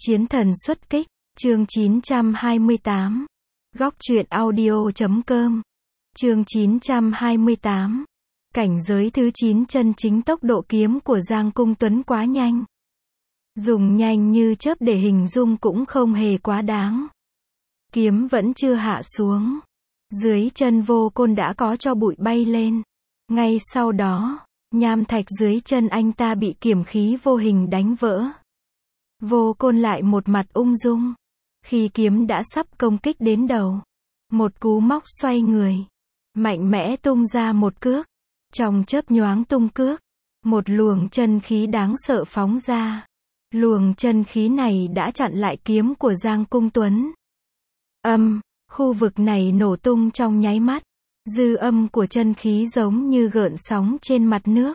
Chiến thần xuất kích, chương 928. Góc truyện audio.com. Chương 928. Cảnh giới thứ 9 chân chính. Tốc độ kiếm của Giang Cung Tuấn quá nhanh. Dùng nhanh như chớp để hình dung cũng không hề quá đáng. Kiếm vẫn chưa hạ xuống. Dưới chân Vô Côn đã có tro bụi bay lên. Ngay sau đó, nham thạch dưới chân anh ta bị kiếm khí vô hình đánh vỡ. Vô Côn lại một mặt ung dung. Khi kiếm đã sắp công kích đến đầu, một cú móc xoay người, mạnh mẽ tung ra một cước. Trong chớp nhoáng tung cước, một luồng chân khí đáng sợ phóng ra. Luồng chân khí này đã chặn lại kiếm của Giang Cung Tuấn. Khu vực này nổ tung trong nháy mắt. Dư âm của chân khí giống như gợn sóng trên mặt nước,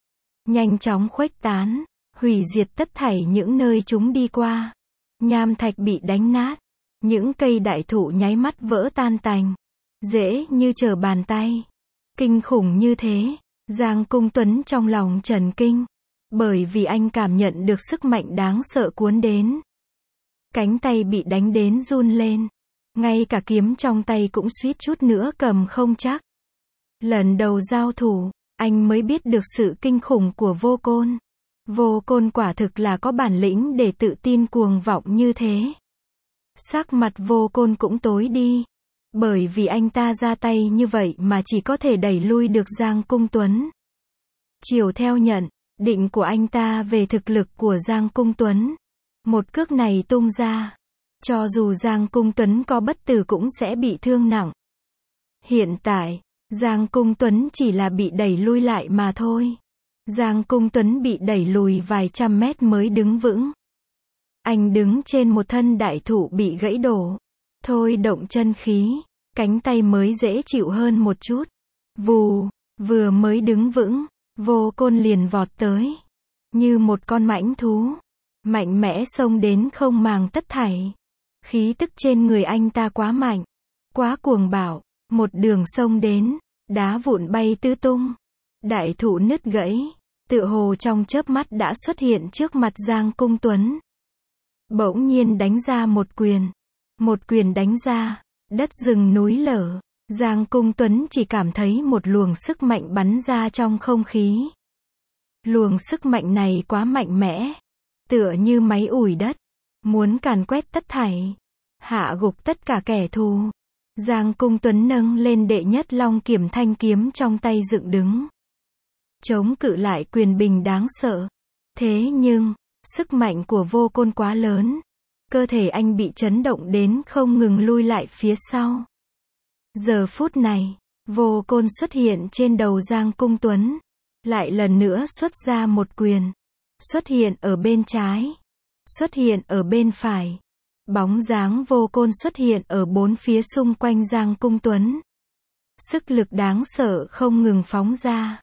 nhanh chóng khuếch tán, hủy diệt tất thảy những nơi chúng đi qua. Nham thạch bị đánh nát, những cây đại thụ nháy mắt vỡ tan tành, dễ như trở bàn tay. Kinh khủng như thế, Giang Cung Tuấn trong lòng chần kinh, bởi vì anh cảm nhận được sức mạnh đáng sợ cuốn đến. Cánh tay bị đánh đến run lên, ngay cả kiếm trong tay cũng suýt chút nữa cầm không chắc. Lần đầu giao thủ, anh mới biết được sự kinh khủng của Vô Côn. Vô Côn quả thực là có bản lĩnh để tự tin cuồng vọng như thế. Sắc mặt Vô Côn cũng tối đi, bởi vì anh ta ra tay như vậy mà chỉ có thể đẩy lui được Giang Cung Tuấn. Chiều theo nhận định của anh ta về thực lực của Giang Cung Tuấn, một cước này tung ra, cho dù Giang Cung Tuấn có bất tử cũng sẽ bị thương nặng. Hiện tại, Giang Cung Tuấn chỉ là bị đẩy lui lại mà thôi. Giang Cung Tuấn bị đẩy lùi vài trăm mét mới đứng vững. Anh đứng trên một thân đại thụ bị gãy đổ. Thôi động chân khí, cánh tay mới dễ chịu hơn một chút. Vù, vừa mới đứng vững, Vô Côn liền vọt tới. Như một con mãnh thú, mạnh mẽ xông đến không màng tất thảy. Khí tức trên người anh ta quá mạnh, quá cuồng bạo, một đường xông đến, đá vụn bay tứ tung. Đại thụ nứt gãy, tựa hồ trong chớp mắt đã xuất hiện trước mặt Giang Cung Tuấn. Bỗng nhiên đánh ra một quyền. Một quyền đánh ra, đất rừng núi lở. Giang Cung Tuấn chỉ cảm thấy một luồng sức mạnh bắn ra trong không khí. Luồng sức mạnh này quá mạnh mẽ, tựa như máy ủi đất, muốn càn quét tất thảy, hạ gục tất cả kẻ thù. Giang Cung Tuấn nâng lên đệ nhất long kiểm thanh kiếm trong tay dựng đứng, chống cự lại quyền bình đáng sợ. Thế nhưng, sức mạnh của Vô Côn quá lớn, cơ thể anh bị chấn động đến không ngừng lui lại phía sau. Giờ phút này, Vô Côn xuất hiện trên đầu Giang Cung Tuấn, lại lần nữa xuất ra một quyền, xuất hiện ở bên trái, xuất hiện ở bên phải. Bóng dáng Vô Côn xuất hiện ở bốn phía xung quanh Giang Cung Tuấn. Sức lực đáng sợ không ngừng phóng ra.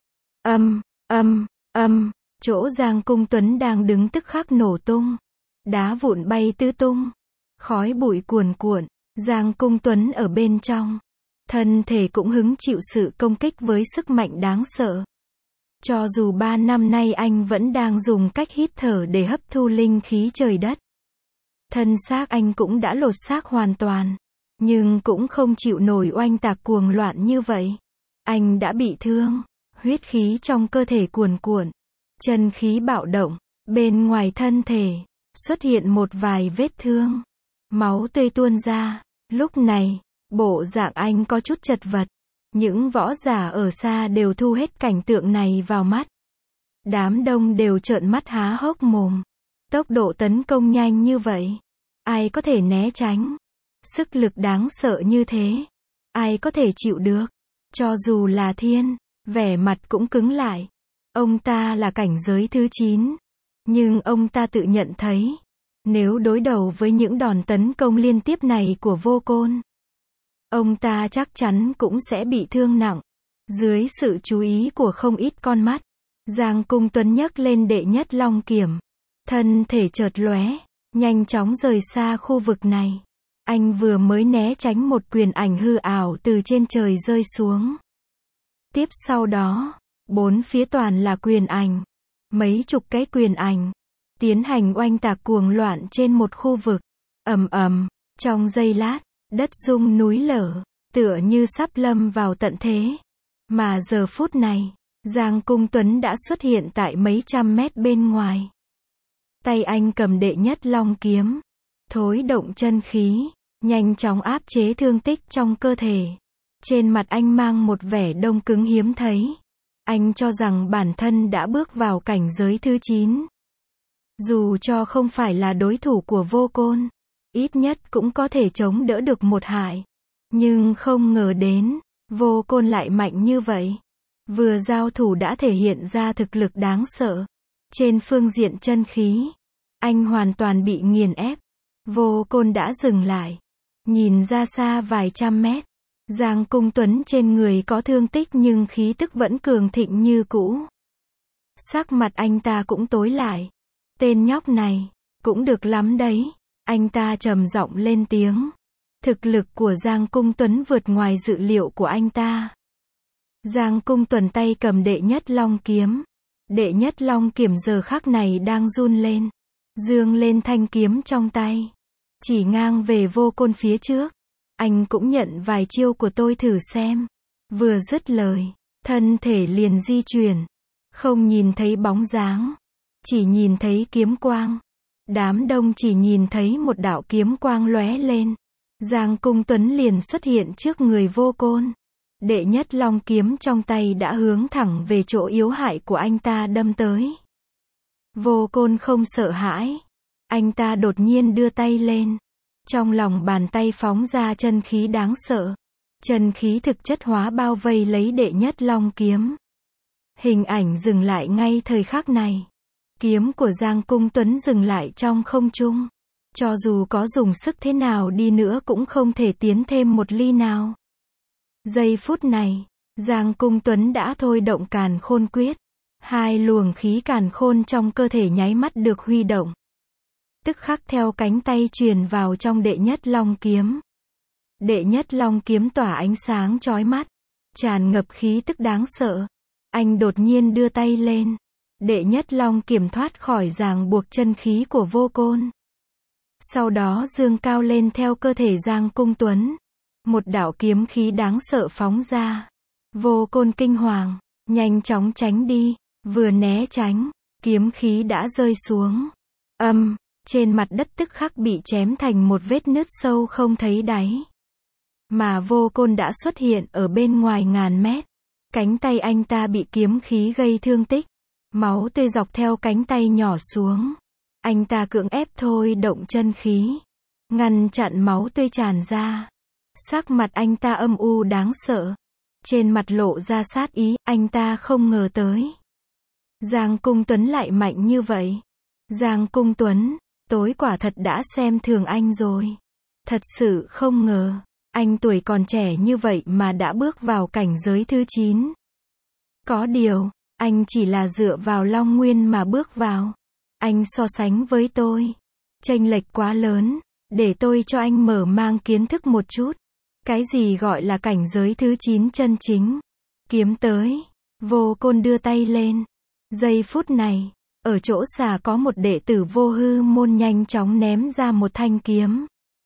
Chỗ Giang Cung Tuấn đang đứng tức khắc nổ tung. Đá vụn bay tứ tung. Khói bụi cuồn cuộn. Giang Cung Tuấn ở bên trong, thân thể cũng hứng chịu sự công kích với sức mạnh đáng sợ. Cho dù 3 năm nay anh vẫn đang dùng cách hít thở để hấp thu linh khí trời đất. Thân xác anh cũng đã lột xác hoàn toàn, nhưng cũng không chịu nổi oanh tạc cuồng loạn như vậy. Anh đã bị thương, huyết khí trong cơ thể cuồn cuộn, chân khí bạo động, bên ngoài thân thể xuất hiện một vài vết thương, máu tươi tuôn ra. Lúc này, bộ dạng anh có chút chật vật. Những võ giả ở xa đều thu hết cảnh tượng này vào mắt. Đám đông đều trợn mắt há hốc mồm. Tốc độ tấn công nhanh như vậy, ai có thể né tránh? Sức lực đáng sợ như thế, ai có thể chịu được? Cho dù là Thiên, vẻ mặt cũng cứng lại. Ông ta là cảnh giới thứ 9, nhưng ông ta tự nhận thấy, nếu đối đầu với những đòn tấn công liên tiếp này của Vô Côn, ông ta chắc chắn cũng sẽ bị thương nặng. Dưới sự chú ý của không ít con mắt, Giang Cung Tuấn nhấc lên đệ nhất long kiểm, thân thể chợt lóe, nhanh chóng rời xa khu vực này. Anh vừa mới né tránh một quyền ảnh hư ảo từ trên trời rơi xuống. Tiếp sau đó, bốn phía toàn là quyền ảnh, mấy chục cái quyền ảnh, tiến hành oanh tạc cuồng loạn trên một khu vực. Ầm ầm, trong giây lát, đất rung núi lở, tựa như sắp lâm vào tận thế. Mà giờ phút này, Giang Cung Tuấn đã xuất hiện tại mấy trăm mét bên ngoài. Tay anh cầm đệ nhất long kiếm, thối động chân khí, nhanh chóng áp chế thương tích trong cơ thể. Trên mặt anh mang một vẻ đông cứng hiếm thấy. Anh cho rằng bản thân đã bước vào cảnh giới thứ 9. Dù cho không phải là đối thủ của Vô Côn, ít nhất cũng có thể chống đỡ được một hại. Nhưng không ngờ đến, Vô Côn lại mạnh như vậy. Vừa giao thủ đã thể hiện ra thực lực đáng sợ. Trên phương diện chân khí, anh hoàn toàn bị nghiền ép. Vô Côn đã dừng lại. Nhìn ra xa vài trăm mét. Giang Cung Tuấn trên người có thương tích nhưng khí tức vẫn cường thịnh như cũ. Sắc mặt anh ta cũng tối lại. Tên nhóc này, cũng được lắm đấy. Anh ta trầm giọng lên tiếng. Thực lực của Giang Cung Tuấn vượt ngoài dự liệu của anh ta. Giang Cung Tuấn tay cầm đệ nhất long kiếm. Đệ nhất long kiếm giờ khắc này đang run lên. Dương lên thanh kiếm trong tay. Chỉ ngang về Vô Côn phía trước. Anh cũng nhận vài chiêu của tôi thử xem. Vừa dứt lời, thân thể liền di chuyển. Không nhìn thấy bóng dáng. Chỉ nhìn thấy kiếm quang. Đám đông chỉ nhìn thấy một đạo kiếm quang lóe lên. Giang Cung Tuấn liền xuất hiện trước người Vô Côn. Đệ nhất long kiếm trong tay đã hướng thẳng về chỗ yếu hại của anh ta đâm tới. Vô Côn không sợ hãi. Anh ta đột nhiên đưa tay lên. Trong lòng bàn tay phóng ra chân khí đáng sợ. Chân khí thực chất hóa bao vây lấy đệ nhất long kiếm. Hình ảnh dừng lại ngay thời khắc này. Kiếm của Giang Cung Tuấn dừng lại trong không trung. Cho dù có dùng sức thế nào đi nữa cũng không thể tiến thêm một ly nào. Giây phút này, Giang Cung Tuấn đã thôi động Càn Khôn Quyết. Hai luồng khí càn khôn trong cơ thể nháy mắt được huy động. Tức khắc theo cánh tay truyền vào trong đệ nhất long kiếm. Đệ nhất long kiếm tỏa ánh sáng chói mắt, tràn ngập khí tức đáng sợ. Anh đột nhiên đưa tay lên. Đệ nhất long kiếm thoát khỏi ràng buộc chân khí của Vô Côn. Sau đó dương cao lên theo cơ thể Giang Cung Tuấn. Một đạo kiếm khí đáng sợ phóng ra. Vô Côn kinh hoàng, nhanh chóng tránh đi. Vừa né tránh, kiếm khí đã rơi xuống. Trên mặt đất tức khắc bị chém thành một vết nứt sâu không thấy đáy. Mà Vô Côn đã xuất hiện ở bên ngoài ngàn mét. Cánh tay anh ta bị kiếm khí gây thương tích. Máu tươi dọc theo cánh tay nhỏ xuống. Anh ta cưỡng ép thôi động chân khí. Ngăn chặn máu tươi tràn ra. Sắc mặt anh ta âm u đáng sợ. Trên mặt lộ ra sát ý, anh ta không ngờ tới. Giang Cung Tuấn lại mạnh như vậy. Giang Cung Tuấn, tối quả thật đã xem thường anh rồi. Thật sự không ngờ, anh tuổi còn trẻ như vậy mà đã bước vào cảnh giới thứ 9. Có điều, anh chỉ là dựa vào Long Nguyên mà bước vào. Anh so sánh với tôi, chênh lệch quá lớn, để tôi cho anh mở mang kiến thức một chút. Cái gì gọi là cảnh giới thứ 9 chân chính? Kiếm tới, Vô Côn đưa tay lên. Giây phút này, ở chỗ xà có một đệ tử Vô Hư Môn nhanh chóng ném ra một thanh kiếm.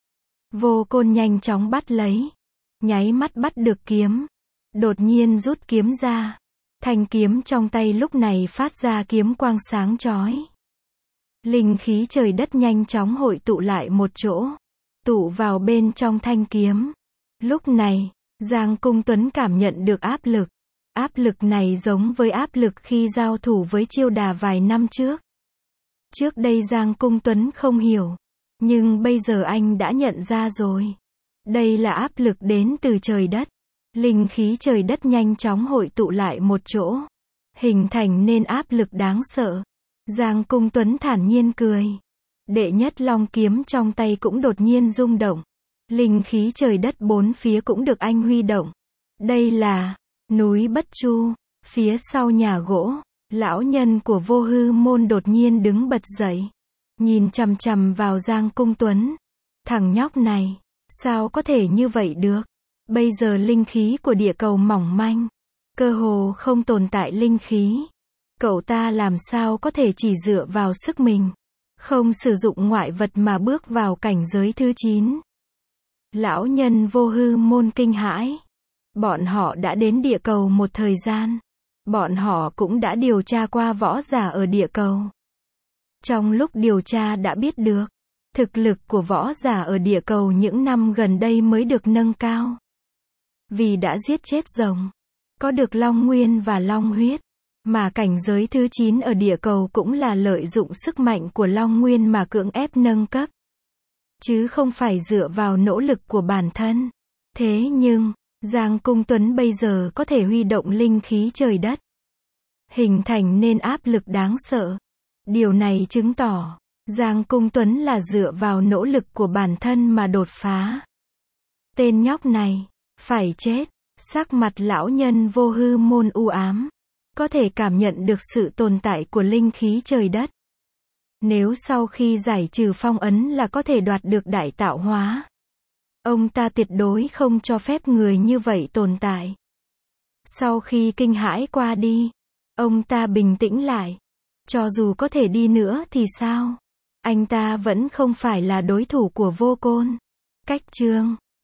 Vô Côn nhanh chóng bắt lấy. Nháy mắt bắt được kiếm. Đột nhiên rút kiếm ra. Thanh kiếm trong tay lúc này phát ra kiếm quang sáng chói. Linh khí trời đất nhanh chóng hội tụ lại một chỗ. Tụ vào bên trong thanh kiếm. Lúc này, Giang Cung Tuấn cảm nhận được áp lực. Áp lực này giống với áp lực khi giao thủ với Chiêu Đà vài năm trước. Trước đây Giang Cung Tuấn không hiểu. Nhưng bây giờ anh đã nhận ra rồi. Đây là áp lực đến từ trời đất. Linh khí trời đất nhanh chóng hội tụ lại một chỗ. Hình thành nên áp lực đáng sợ. Giang Cung Tuấn thản nhiên cười. Đệ nhất long kiếm trong tay cũng đột nhiên rung động. Linh khí trời đất bốn phía cũng được anh huy động. Đây là núi Bất Chu. Phía sau nhà gỗ, lão nhân của Vô Hư Môn đột nhiên đứng bật dậy. Nhìn chằm chằm vào Giang Cung Tuấn. Thằng nhóc này, sao có thể như vậy được? Bây giờ linh khí của địa cầu mỏng manh. Cơ hồ không tồn tại linh khí. Cậu ta làm sao có thể chỉ dựa vào sức mình. không sử dụng ngoại vật mà bước vào cảnh giới thứ 9. Lão nhân Vô Hư Môn kinh hãi. Bọn họ đã đến địa cầu một thời gian. Bọn họ cũng đã điều tra qua võ giả ở địa cầu. Trong lúc điều tra đã biết được, thực lực của võ giả ở địa cầu những năm gần đây mới được nâng cao. Vì đã giết chết rồng, có được long nguyên và long huyết, mà cảnh giới thứ 9 ở địa cầu cũng là lợi dụng sức mạnh của long nguyên mà cưỡng ép nâng cấp. Chứ không phải dựa vào nỗ lực của bản thân. Thế nhưng, Giang Cung Tuấn bây giờ có thể huy động linh khí trời đất, hình thành nên áp lực đáng sợ. Điều này chứng tỏ, Giang Cung Tuấn là dựa vào nỗ lực của bản thân mà đột phá. Tên nhóc này, phải chết. Sắc mặt lão nhân Vô Hư Môn u ám, có thể cảm nhận được sự tồn tại của linh khí trời đất. Nếu sau khi giải trừ phong ấn là có thể đoạt được đại tạo hóa, ông ta tuyệt đối không cho phép người như vậy tồn tại. Sau khi kinh hãi qua đi, ông ta bình tĩnh lại. Cho dù có thể đi nữa thì sao? Anh ta vẫn không phải là đối thủ của Vô Côn. Cách chương